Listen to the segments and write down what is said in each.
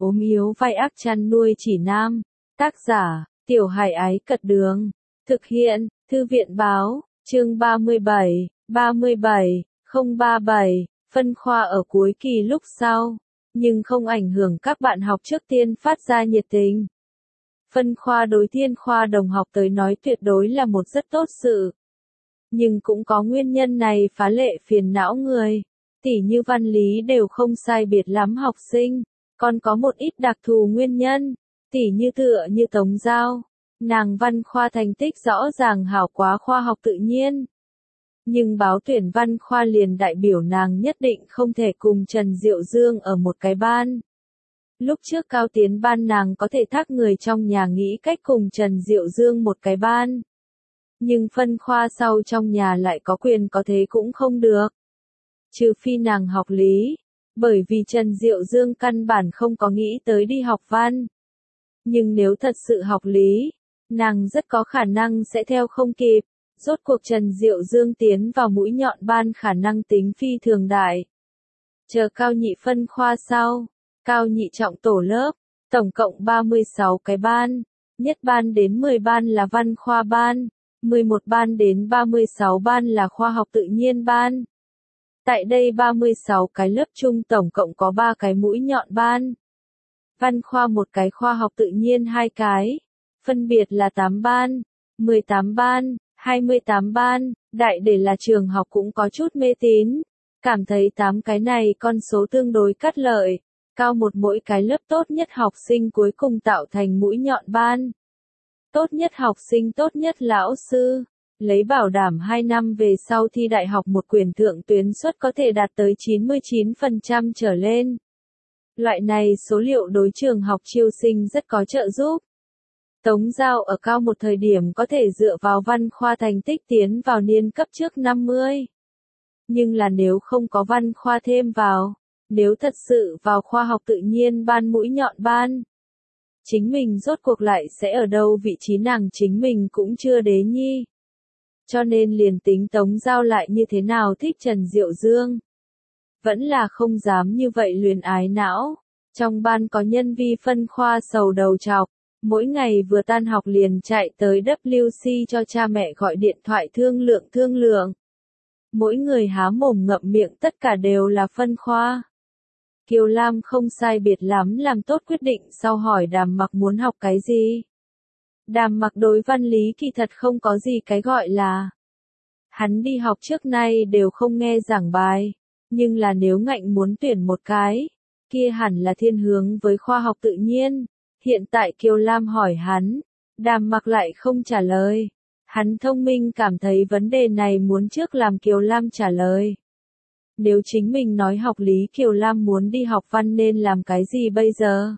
ốm yếu vai ác chăn nuôi chỉ nam. Tác giả, Tiểu Hải Ái Cật Đường. Thực hiện, Thư viện Báo, chương 37, 037, phân khoa ở cuối kỳ lúc sau, nhưng không ảnh hưởng các bạn học trước tiên phát ra nhiệt tình. Phân khoa đối thiên khoa đồng học tới nói tuyệt đối là một rất tốt sự. Nhưng cũng có nguyên nhân này phá lệ phiền não người. Tỉ như văn lý đều không sai biệt lắm học sinh, còn có một ít đặc thù nguyên nhân, tỉ như tựa như Tống Giao. Nàng văn khoa thành tích rõ ràng hảo quá khoa học tự nhiên. Nhưng báo tuyển văn khoa liền đại biểu nàng nhất định không thể cùng Trần Diệu Dương ở một cái ban. Lúc trước cao tiến ban nàng có thể thác người trong nhà nghĩ cách cùng Trần Diệu Dương một cái ban. Nhưng phân khoa sau trong nhà lại có quyền có thế cũng không được. Trừ phi nàng học lý, bởi vì Trần Diệu Dương căn bản không có nghĩ tới đi học văn. Nhưng nếu thật sự học lý, nàng rất có khả năng sẽ theo không kịp. Rốt cuộc Trần Diệu Dương tiến vào mũi nhọn ban khả năng tính phi thường đại. Chờ cao nhị phân khoa sau, cao nhị trọng tổ lớp, tổng cộng 36 cái ban, nhất ban đến 10 ban là văn khoa ban, 11 ban đến 36 ban là khoa học tự nhiên ban. Tại đây 36 cái lớp chung tổng cộng có 3 cái mũi nhọn ban. Văn khoa một cái, khoa học tự nhiên 2 cái, phân biệt là 8 ban, 18 ban, 28 ban. Đại để là trường học cũng có chút mê tín, cảm thấy 8 cái này con số tương đối cắt lợi, cao một mỗi cái lớp tốt nhất học sinh cuối cùng tạo thành mũi nhọn ban. Tốt nhất học sinh, tốt nhất lão sư, lấy bảo đảm 2 năm về sau thi đại học một quyển thượng tuyến suất có thể đạt tới 99% trở lên. Loại này số liệu đối trường học chiêu sinh rất có trợ giúp. Tống Giao ở cao một thời điểm có thể dựa vào văn khoa thành tích tiến vào niên cấp trước 50. Nhưng là nếu không có văn khoa thêm vào, nếu thật sự vào khoa học tự nhiên ban mũi nhọn ban, chính mình rốt cuộc lại sẽ ở đâu, vị trí nàng chính mình cũng chưa đế nhi. Cho nên liền tính Tống Giao lại như thế nào thích Trần Diệu Dương, vẫn là không dám như vậy luyến ái não. Trong ban có nhân vi phân khoa sầu đầu trọc, mỗi ngày vừa tan học liền chạy tới WC cho cha mẹ gọi điện thoại thương lượng. Mỗi người há mồm ngậm miệng tất cả đều là phân khoa. Kiều Lam không sai biệt lắm làm tốt quyết định sau hỏi Đàm Mặc muốn học cái gì. Đàm Mặc đối văn lý kỳ thật không có gì cái gọi là. Hắn đi học trước nay đều không nghe giảng bài, nhưng là nếu ngạnh muốn tuyển một cái, kia hẳn là thiên hướng với khoa học tự nhiên. Hiện tại Kiều Lam hỏi hắn, Đàm Mặc lại không trả lời. Hắn thông minh cảm thấy vấn đề này muốn trước làm Kiều Lam trả lời. Nếu chính mình nói học lý, Kiều Lam muốn đi học văn nên làm cái gì bây giờ?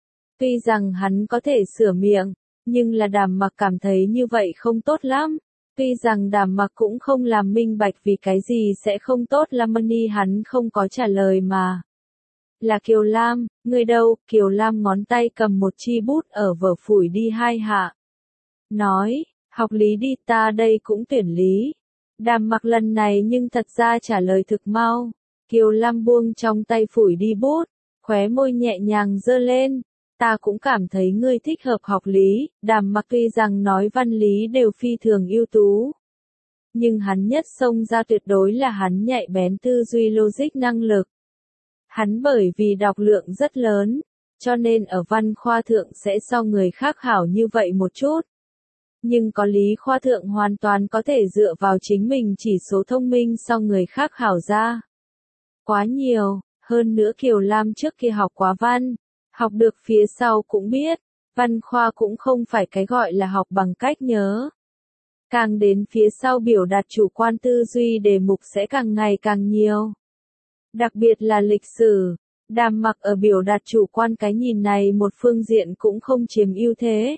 Tuy rằng hắn có thể sửa miệng, nhưng là Đàm Mặc cảm thấy như vậy không tốt lắm. Tuy rằng Đàm Mặc cũng không làm minh bạch vì cái gì sẽ không tốt lắm, hắn không có trả lời mà. Là Kiều Lam, người đâu? Kiều Lam ngón tay cầm một chi bút ở vở phủi đi 2 hạ. Nói, học lý đi, ta đây cũng tuyển lý. Đàm Mặc lần này nhưng thật ra trả lời thực mau. Kiều Lam buông trong tay phủi đi bút, khóe môi nhẹ nhàng giơ lên. Ta cũng cảm thấy ngươi thích hợp học lý. Đàm Mặc tuy rằng nói văn lý đều phi thường ưu tú, nhưng hắn nhất xông ra tuyệt đối là hắn nhạy bén tư duy logic năng lực. Hắn bởi vì đọc lượng rất lớn, cho nên ở văn khoa thượng sẽ so người khác hảo như vậy một chút. Nhưng có lý khoa thượng hoàn toàn có thể dựa vào chính mình chỉ số thông minh so người khác hảo ra quá nhiều. Hơn nữa Kiều Lam trước kia học quá văn, học được phía sau cũng biết, văn khoa cũng không phải cái gọi là học bằng cách nhớ. Càng đến phía sau biểu đạt chủ quan tư duy đề mục sẽ càng ngày càng nhiều. Đặc biệt là lịch sử, Đàm Mặc ở biểu đạt chủ quan cái nhìn này một phương diện cũng không chiếm ưu thế.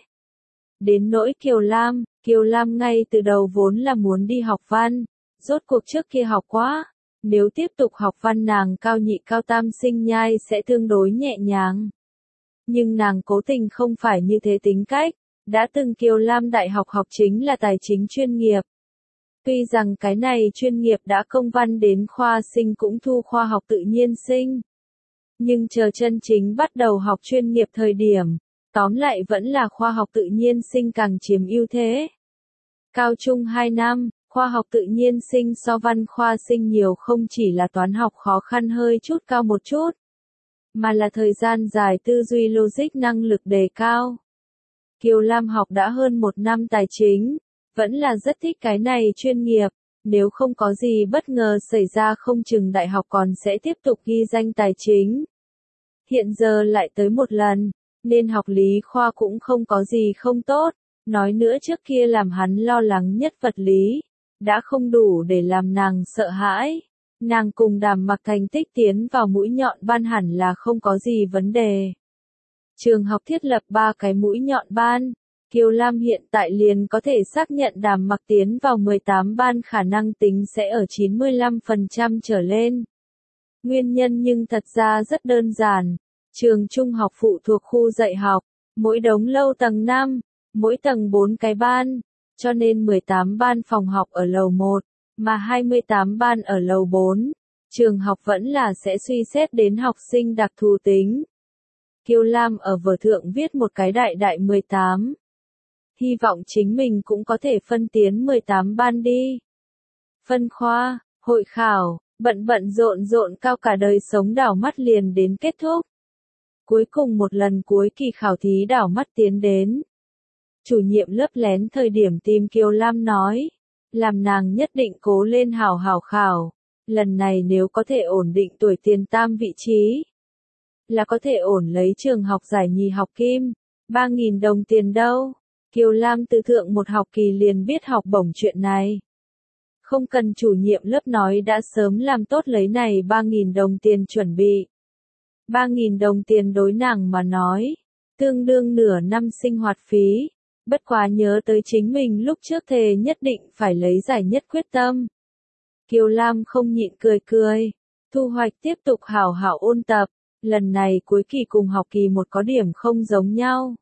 Đến nỗi Kiều Lam ngay từ đầu vốn là muốn đi học văn, rốt cuộc trước kia học quá, nếu tiếp tục học văn nàng cao nhị cao tam sinh nhai sẽ tương đối nhẹ nhàng. Nhưng nàng cố tình không phải như thế tính cách, đã từng Kiều Lam đại học học chính là tài chính chuyên nghiệp. Tuy rằng cái này chuyên nghiệp đã công văn đến khoa sinh cũng thu khoa học tự nhiên sinh. Nhưng chờ chân chính bắt đầu học chuyên nghiệp thời điểm, tóm lại vẫn là khoa học tự nhiên sinh càng chiếm ưu thế. Cao trung 2 năm, khoa học tự nhiên sinh so văn khoa sinh nhiều không chỉ là toán học khó khăn hơi chút cao một chút, mà là thời gian dài tư duy logic năng lực đề cao. Kiều Lam học đã hơn 1 năm tài chính, vẫn là rất thích cái này chuyên nghiệp, nếu không có gì bất ngờ xảy ra không chừng đại học còn sẽ tiếp tục ghi danh tài chính. Hiện giờ lại tới một lần, nên học lý khoa cũng không có gì không tốt, nói nữa trước kia làm hắn lo lắng nhất vật lý, đã không đủ để làm nàng sợ hãi. Nàng cùng Đàm Mặc thành tích tiến vào mũi nhọn ban hẳn là không có gì vấn đề. Trường học thiết lập 3 cái mũi nhọn ban, Kiều Lam hiện tại liền có thể xác nhận Đàm Mặc tiến vào 18 ban khả năng tính sẽ ở 95% trở lên. Nguyên nhân nhưng thật ra rất đơn giản, trường trung học phụ thuộc khu dạy học, mỗi đống lâu tầng 5, mỗi tầng 4 cái ban, cho nên 18 ban phòng học ở lầu 1, mà 28 ban ở lầu 4, trường học vẫn là sẽ suy xét đến học sinh đặc thù tính. Kiều Lam ở vở thượng viết một cái đại đại 18. Hy vọng chính mình cũng có thể phân tiến 18 ban đi. Phân khoa, hội khảo, bận bận rộn rộn cao cả đời sống đảo mắt liền đến kết thúc. Cuối cùng một lần cuối kỳ khảo thí đảo mắt tiến đến. Chủ nhiệm lớp lén thời điểm tìm Kiều Lam nói, làm nàng nhất định cố lên hảo hảo khảo, lần này nếu có thể ổn định tuổi tiền tam vị trí, là có thể ổn lấy trường học giải nhì học kim, 3.000 đồng tiền đâu. Kiều Lam từ thượng một học kỳ liền biết học bổng chuyện này. Không cần chủ nhiệm lớp nói đã sớm làm tốt lấy này 3.000 đồng tiền chuẩn bị. 3.000 đồng tiền đối nàng mà nói, tương đương nửa năm sinh hoạt phí, bất quá nhớ tới chính mình lúc trước thề nhất định phải lấy giải nhất quyết tâm. Kiều Lam không nhịn cười cười, thu hoạch tiếp tục hảo hảo ôn tập, lần này cuối kỳ cùng học kỳ một có điểm không giống nhau.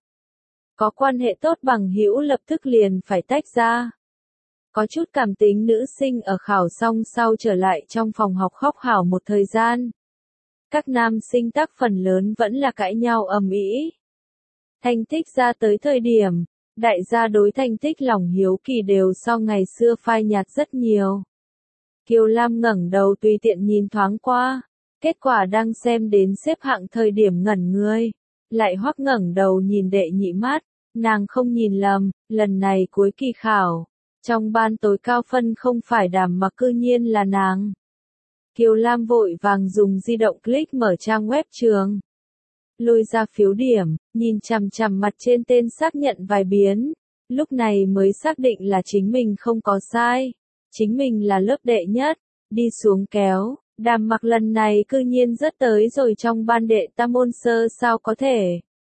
Có quan hệ tốt bằng hữu lập tức liền phải tách ra. Có chút cảm tính nữ sinh ở khảo xong sau trở lại trong phòng học khóc hảo một thời gian. Các nam sinh tác phần lớn vẫn là cãi nhau ầm ĩ. Thành tích ra tới thời điểm, đại gia đối thành tích lòng hiếu kỳ đều so ngày xưa phai nhạt rất nhiều. Kiều Lam ngẩng đầu tùy tiện nhìn thoáng qua, kết quả đang xem đến xếp hạng thời điểm ngẩn người, lại hoắc ngẩng đầu nhìn đệ nhị mát, nàng không nhìn lầm, lần này cuối kỳ khảo, trong ban tối cao phân không phải Đàm Mặc cư nhiên là nàng. Kiều Lam vội vàng dùng di động click mở trang web trường. Lôi ra phiếu điểm, nhìn chằm chằm mặt trên tên xác nhận vài biến, lúc này mới xác định là chính mình không có sai, chính mình là lớp đệ nhất, đi xuống kéo, Đàm Mặc lần này cư nhiên rớt tới rồi trong ban đệ tam môn sơ sao có thể.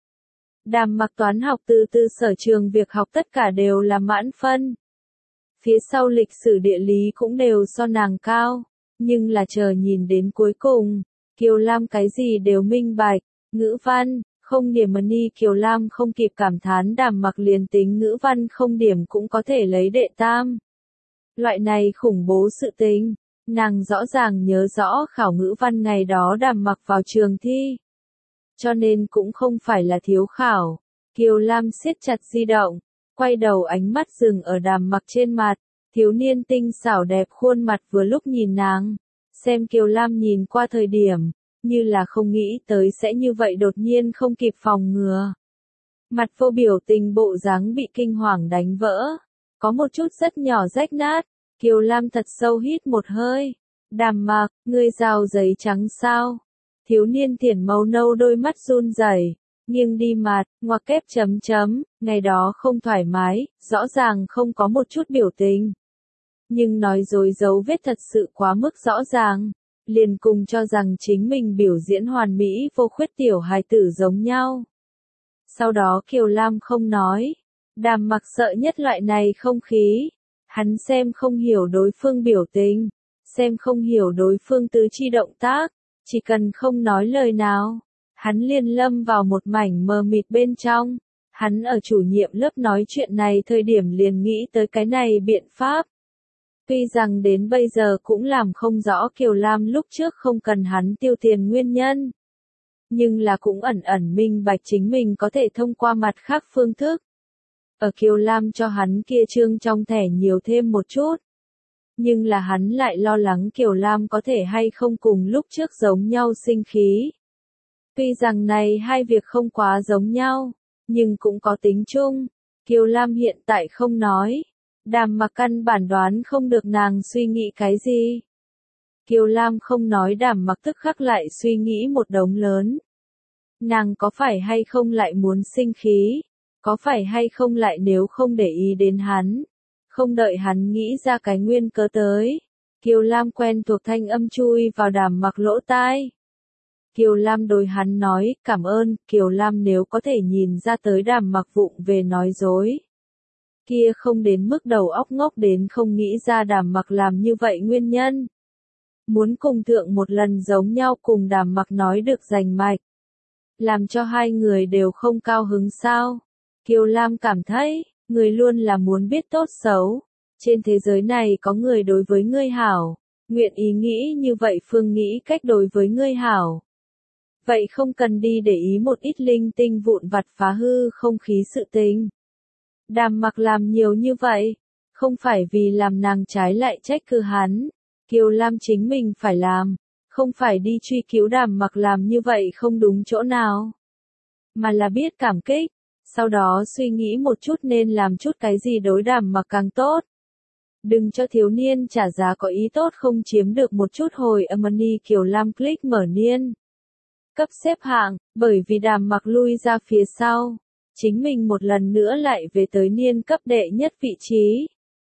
Đàm Mặc toán học từ sở trường việc học tất cả đều là mãn phân. Phía sau lịch sử địa lý cũng đều so nàng cao, nhưng là chờ nhìn đến cuối cùng, Kiều Lam cái gì đều minh bạch, ngữ văn, không điểm ni Kiều Lam không kịp cảm thán Đàm Mặc liền tính ngữ văn không điểm cũng có thể lấy đệ tam. Loại này khủng bố sự tình, nàng rõ ràng nhớ rõ khảo ngữ văn ngày đó Đàm Mặc vào trường thi. Cho nên cũng không phải là thiếu khảo, Kiều Lam siết chặt di động, quay đầu ánh mắt dừng ở Đàm Mặc trên mặt, thiếu niên tinh xảo đẹp khuôn mặt vừa lúc nhìn nàng, xem Kiều Lam nhìn qua thời điểm, như là không nghĩ tới sẽ như vậy đột nhiên không kịp phòng ngừa. Mặt vô biểu tình bộ dáng bị kinh hoàng đánh vỡ, có một chút rất nhỏ rách nát, Kiều Lam thật sâu hít một hơi, Đàm Mặc, ngươi rào giấy trắng sao? Thiếu niên thiển màu nâu đôi mắt run rẩy, nghiêng đi mặt, ngoặc kép chấm chấm, ngày đó không thoải mái, rõ ràng không có một chút biểu tình. Nhưng nói dối dấu vết thật sự quá mức rõ ràng, liền cùng cho rằng chính mình biểu diễn hoàn mỹ vô khuyết tiểu hài tử giống nhau. Sau đó Kiều Lam không nói, Đàm Mặc sợ nhất loại này không khí, hắn xem không hiểu đối phương biểu tình, xem không hiểu đối phương tứ chi động tác, chỉ cần không nói lời nào, hắn liền lâm vào một mảnh mờ mịt bên trong. Hắn ở chủ nhiệm lớp nói chuyện này thời điểm liền nghĩ tới cái này biện pháp. Tuy rằng đến bây giờ cũng làm không rõ Kiều Lam lúc trước không cần hắn tiêu tiền nguyên nhân. nhưng là cũng ẩn ẩn minh bạch chính mình có thể thông qua mặt khác phương thức. Ở Kiều Lam cho hắn kia trương trong thẻ nhiều thêm một chút. Nhưng là hắn lại lo lắng Kiều Lam có thể hay không cùng lúc trước giống nhau sinh khí. Tuy rằng này hai việc không quá giống nhau, nhưng cũng có tính chung. Kiều Lam hiện tại không nói. Đàm Mặc căn bản đoán không được nàng suy nghĩ cái gì. Kiều Lam không nói, Đàm Mặc tức khắc lại suy nghĩ một đống lớn. Nàng có phải hay không lại muốn sinh khí? Có phải hay không lại nếu không để ý đến hắn? Không đợi hắn nghĩ ra cái nguyên cớ tới. Kiều Lam quen thuộc thanh âm chui vào Đàm Mặc lỗ tai. Kiều Lam đối hắn nói, cảm ơn. Kiều Lam nếu có thể nhìn ra tới Đàm Mặc vụng về nói dối. Kia không đến mức đầu óc ngốc đến không nghĩ ra Đàm Mặc làm như vậy nguyên nhân. Muốn cùng thượng một lần giống nhau cùng Đàm Mặc nói được rành mạch. Làm cho hai người đều không cao hứng sao. Kiều Lam cảm thấy, người luôn là muốn biết tốt xấu. Trên thế giới này có người đối với ngươi hảo, nguyện ý nghĩ như vậy phương nghĩ cách đối với ngươi hảo. Vậy không cần đi để ý một ít linh tinh vụn vặt phá hư không khí sự tình. Đàm Mặc làm nhiều như vậy, không phải vì làm nàng trái lại trách cứ hắn. Kiều Lam chính mình phải làm, không phải đi truy cứu Đàm Mặc làm như vậy không đúng chỗ nào. Mà là biết cảm kích, sau đó suy nghĩ một chút nên làm chút cái gì đối Đàm Mặc càng tốt. Đừng cho thiếu niên trả giá có ý tốt không chiếm được một chút hồi money. Kiều Lam click mở niên cấp xếp hạng, bởi vì Đàm Mặc lui ra phía sau. Chính mình một lần nữa lại về tới niên cấp đệ nhất vị trí.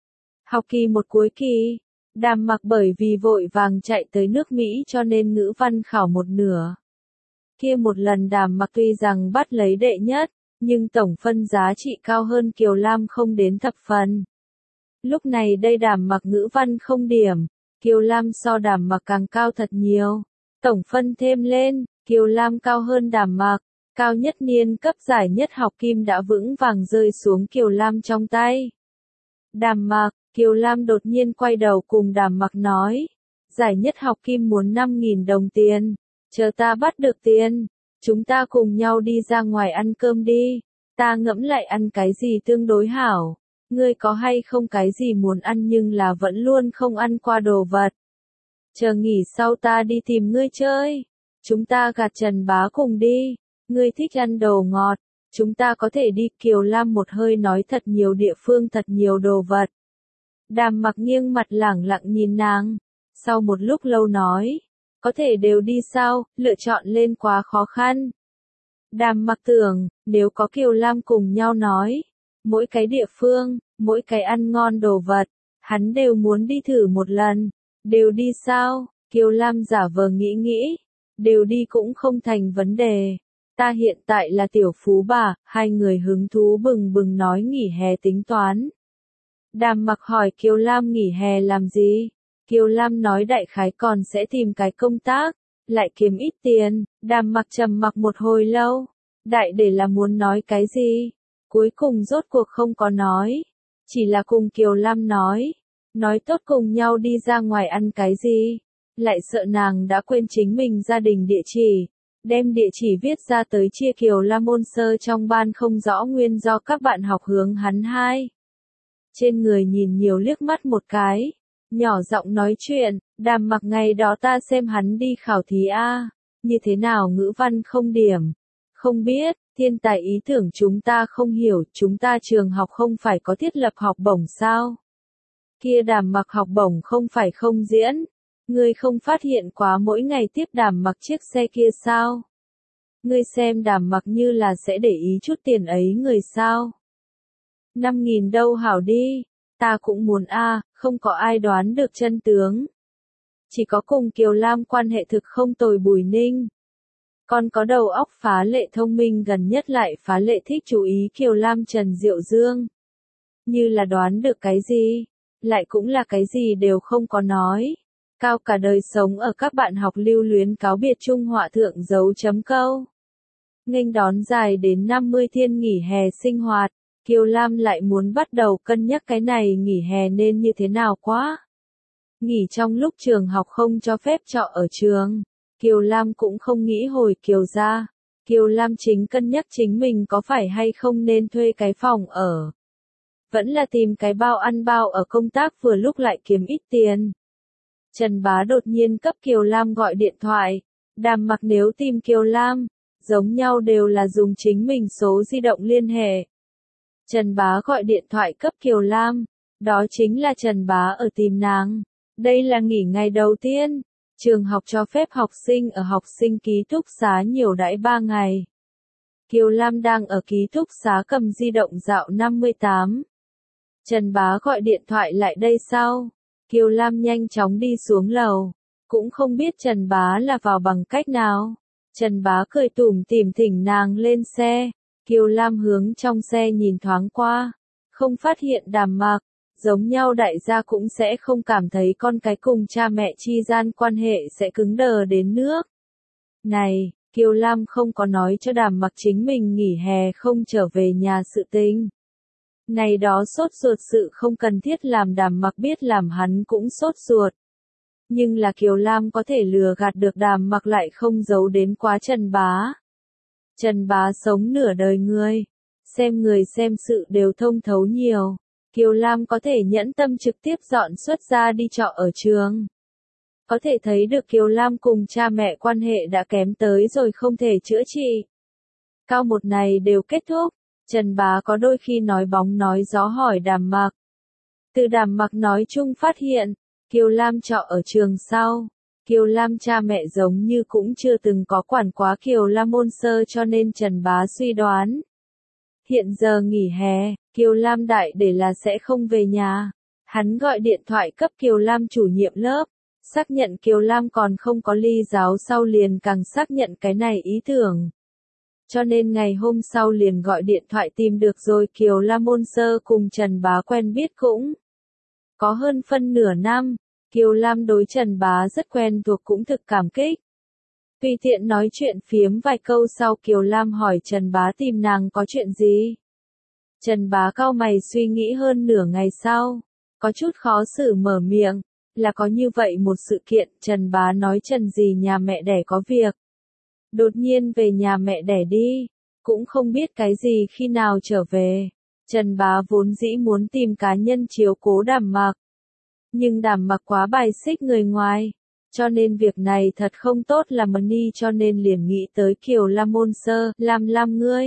Học kỳ một cuối kỳ, Đàm Mặc bởi vì vội vàng chạy tới nước Mỹ cho nên ngữ văn khảo một nửa. Kia một lần Đàm Mặc tuy rằng bắt lấy đệ nhất, nhưng tổng phân giá trị cao hơn Kiều Lam không đến thập phần. Lúc này đây Đàm Mặc ngữ văn không điểm, Kiều Lam so Đàm Mặc càng cao thật nhiều. Tổng phân thêm lên, Kiều Lam cao hơn Đàm Mặc. Cao nhất niên cấp giải nhất học kim đã vững vàng rơi xuống Kiều Lam trong tay. Đàm Mặc, Kiều Lam đột nhiên quay đầu cùng Đàm Mặc nói. Giải nhất học kim muốn 5.000 đồng tiền. Chờ ta bắt được tiền. Chúng ta cùng nhau đi ra ngoài ăn cơm đi. Ta ngẫm lại ăn cái gì tương đối hảo. Ngươi có hay không cái gì muốn ăn nhưng là vẫn luôn không ăn qua đồ vật. Chờ nghỉ sau ta đi tìm ngươi chơi. Chúng ta gạt Trần Bá cùng đi. Ngươi thích ăn đồ ngọt, chúng ta có thể đi. Kiều Lam một hơi nói thật nhiều địa phương thật nhiều đồ vật. Đàm Mặc nghiêng mặt lẳng lặng nhìn nàng, sau một lúc lâu nói, có thể đều đi sao, lựa chọn lên quá khó khăn. Đàm Mặc tưởng, nếu có Kiều Lam cùng nhau nói, mỗi cái địa phương, mỗi cái ăn ngon đồ vật, hắn đều muốn đi thử một lần. Đều đi sao? Kiều Lam giả vờ nghĩ nghĩ, đều đi cũng không thành vấn đề. Ta hiện tại là tiểu phú bà. Hai người hứng thú bừng bừng nói nghỉ hè tính toán. Đàm Mặc hỏi Kiều Lam nghỉ hè làm gì? Kiều Lam nói đại khái còn sẽ tìm cái công tác, lại kiếm ít tiền. Đàm Mặc trầm mặc một hồi lâu, đại để là muốn nói cái gì? Cuối cùng rốt cuộc không có nói, chỉ là cùng Kiều Lam nói tốt cùng nhau đi ra ngoài ăn cái gì? Lại sợ nàng đã quên chính mình gia đình địa chỉ. Đem địa chỉ viết ra tới chia Kiều Lam ôn sơ trong ban không rõ nguyên do các bạn học hướng hắn hai. Trên người nhìn nhiều liếc mắt một cái, nhỏ giọng nói chuyện. Đàm Mặc ngày đó ta xem hắn đi khảo thí A, như thế nào ngữ văn không điểm. Không biết, thiên tài ý tưởng chúng ta không hiểu, chúng ta trường học không phải có thiết lập học bổng sao? Kia Đàm Mặc học bổng không phải không diễn. Ngươi không phát hiện quá mỗi ngày tiếp Đàm Mặc chiếc xe kia sao? Ngươi xem Đàm Mặc như là sẽ để ý chút tiền ấy người sao? 5.000 đâu hảo đi, ta cũng muốn a. Không có ai đoán được chân tướng. Chỉ có cùng Kiều Lam quan hệ thực không tồi Bùi Ninh. Còn có đầu óc phá lệ thông minh gần nhất lại phá lệ thích chú ý Kiều Lam Trần Diệu Dương. Như là đoán được cái gì, lại cũng là cái gì đều không có nói. Cao cả đời sống ở các bạn học lưu luyến cáo biệt Trung họa thượng dấu chấm câu. Nghênh đón dài đến 50 thiên nghỉ hè sinh hoạt, Kiều Lam lại muốn bắt đầu cân nhắc cái này nghỉ hè nên như thế nào quá. Nghỉ trong lúc trường học không cho phép trọ ở trường. Kiều Lam cũng không nghĩ hồi Kiều ra. Kiều Lam chính cân nhắc chính mình có phải hay không nên thuê cái phòng ở. Vẫn là tìm cái bao ăn bao ở công tác vừa lúc lại kiếm ít tiền. Trần Bá đột nhiên cấp Kiều Lam gọi điện thoại. Đàm Mặc nếu tìm Kiều Lam, giống nhau đều là dùng chính mình số di động liên hệ. Trần Bá gọi điện thoại cấp Kiều Lam, đó chính là Trần Bá ở tìm nàng. Đây là nghỉ ngày đầu tiên, trường học cho phép học sinh ở học sinh ký túc xá nhiều đãi 3 ngày. Kiều Lam đang ở ký túc xá cầm di động dạo 58. Trần Bá gọi điện thoại lại đây sau. Kiều Lam nhanh chóng đi xuống lầu, cũng không biết Trần Bá là vào bằng cách nào. Trần Bá cười tủm tỉm thỉnh nàng lên xe. Kiều Lam hướng trong xe nhìn thoáng qua, không phát hiện Đàm Mặc, giống nhau đại gia cũng sẽ không cảm thấy con cái cùng cha mẹ chi gian quan hệ sẽ cứng đờ đến nước. Này, Kiều Lam không có nói cho Đàm Mặc chính mình nghỉ hè không trở về nhà sự tình. Này đó sốt ruột sự không cần thiết làm Đàm Mặc biết làm hắn cũng sốt ruột. Nhưng là Kiều Lam có thể lừa gạt được Đàm Mặc lại không giấu đến quá Trần Bá. Trần Bá sống nửa đời người xem sự đều thông thấu nhiều. Kiều Lam có thể nhẫn tâm trực tiếp dọn xuất ra đi trọ ở trường. Có thể thấy được Kiều Lam cùng cha mẹ quan hệ đã kém tới rồi không thể chữa trị. Cao một này đều kết thúc, Trần Bá có đôi khi nói bóng nói gió hỏi Đàm Mặc. Từ Đàm Mặc nói chung phát hiện, Kiều Lam trọ ở trường sau. Kiều Lam cha mẹ giống như cũng chưa từng có quản quá Kiều Lam môn sơ cho nên Trần Bá suy đoán. Hiện giờ nghỉ hè, Kiều Lam đại để là sẽ không về nhà. Hắn gọi điện thoại cấp Kiều Lam chủ nhiệm lớp, xác nhận Kiều Lam còn không có ly giáo sau liền càng xác nhận cái này ý tưởng. Cho nên ngày hôm sau liền gọi điện thoại tìm được rồi Kiều Lam môn sơ cùng Trần Bá quen biết cũng có hơn phân nửa năm. Kiều Lam đối Trần Bá rất quen thuộc cũng thực cảm kích. Tùy tiện nói chuyện phiếm vài câu sau Kiều Lam hỏi Trần Bá tìm nàng có chuyện gì. Trần Bá cau mày suy nghĩ hơn nửa ngày sau, có chút khó xử mở miệng, là có như vậy một sự kiện. Trần Bá nói Trần dì nhà mẹ đẻ có việc. Đột nhiên về nhà mẹ đẻ đi, cũng không biết cái gì khi nào trở về. Trần Bá vốn dĩ muốn tìm cá nhân chiếu cố Đàm Mặc. Nhưng Đàm Mặc quá bài xích người ngoài, cho nên việc này thật không tốt làm ni cho nên liền nghĩ tới Kiều Lam môn sơ, Lam ngươi.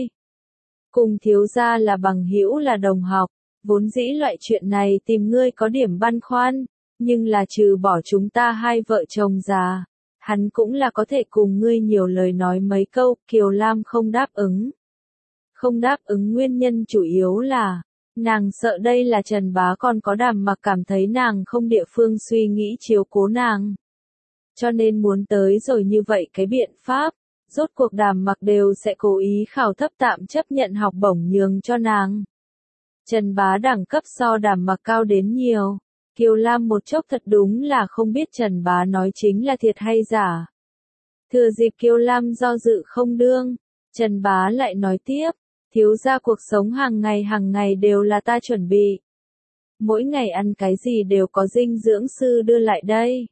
Cùng thiếu gia là bằng hữu là đồng học, vốn dĩ loại chuyện này tìm ngươi có điểm băn khoăn, nhưng là trừ bỏ chúng ta hai vợ chồng già, hắn cũng là có thể cùng ngươi nhiều lời nói mấy câu. Kiều Lam không đáp ứng. Không đáp ứng nguyên nhân chủ yếu là nàng sợ đây là Trần Bá còn có Đàm Mặc cảm thấy nàng không địa phương suy nghĩ chiếu cố nàng. Cho nên muốn tới rồi như vậy cái biện pháp, rốt cuộc Đàm Mặc đều sẽ cố ý khảo thấp tạm chấp nhận học bổng nhường cho nàng. Trần Bá đẳng cấp so Đàm Mặc cao đến nhiều. Kiều Lam một chốc thật đúng là không biết Trần Bá nói chính là thiệt hay giả. Thừa dịp Kiều Lam do dự không đương, Trần Bá lại nói tiếp. Thiếu gia cuộc sống hàng ngày đều là ta chuẩn bị. Mỗi ngày ăn cái gì đều có dinh dưỡng sư đưa lại đây.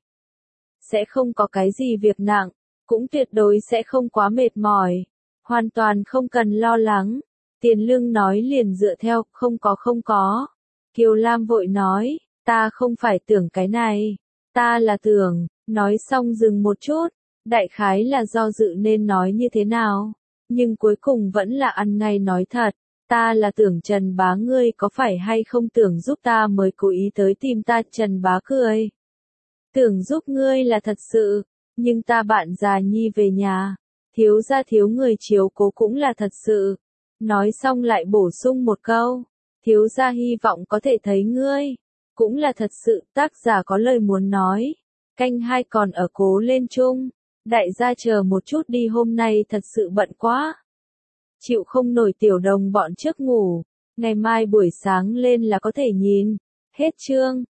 Sẽ không có cái gì việc nặng, cũng tuyệt đối sẽ không quá mệt mỏi. Hoàn toàn không cần lo lắng. Tiền lương nói liền dựa theo, không có. Kiều Lam vội nói, ta không phải tưởng cái này. Ta là tưởng, nói xong dừng một chút. Đại khái là do dự nên nói như thế nào. Nhưng cuối cùng vẫn là ăn ngay nói thật, ta là tưởng Trần Bá ngươi có phải hay không tưởng giúp ta mới cố ý tới tìm ta. Trần Bá cười. Tưởng giúp ngươi là thật sự, nhưng ta bạn già nhi về nhà, thiếu gia thiếu người chiếu cố cũng là thật sự. Nói xong lại bổ sung một câu, thiếu gia hy vọng có thể thấy ngươi, cũng là thật sự. Tác giả có lời muốn nói, canh 2 còn ở cố lên chung. Đại gia chờ một chút đi, hôm nay thật sự bận quá. Chịu không nổi tiểu đồng bọn trước ngủ, ngày mai buổi sáng lên là có thể nhìn. Hết chương.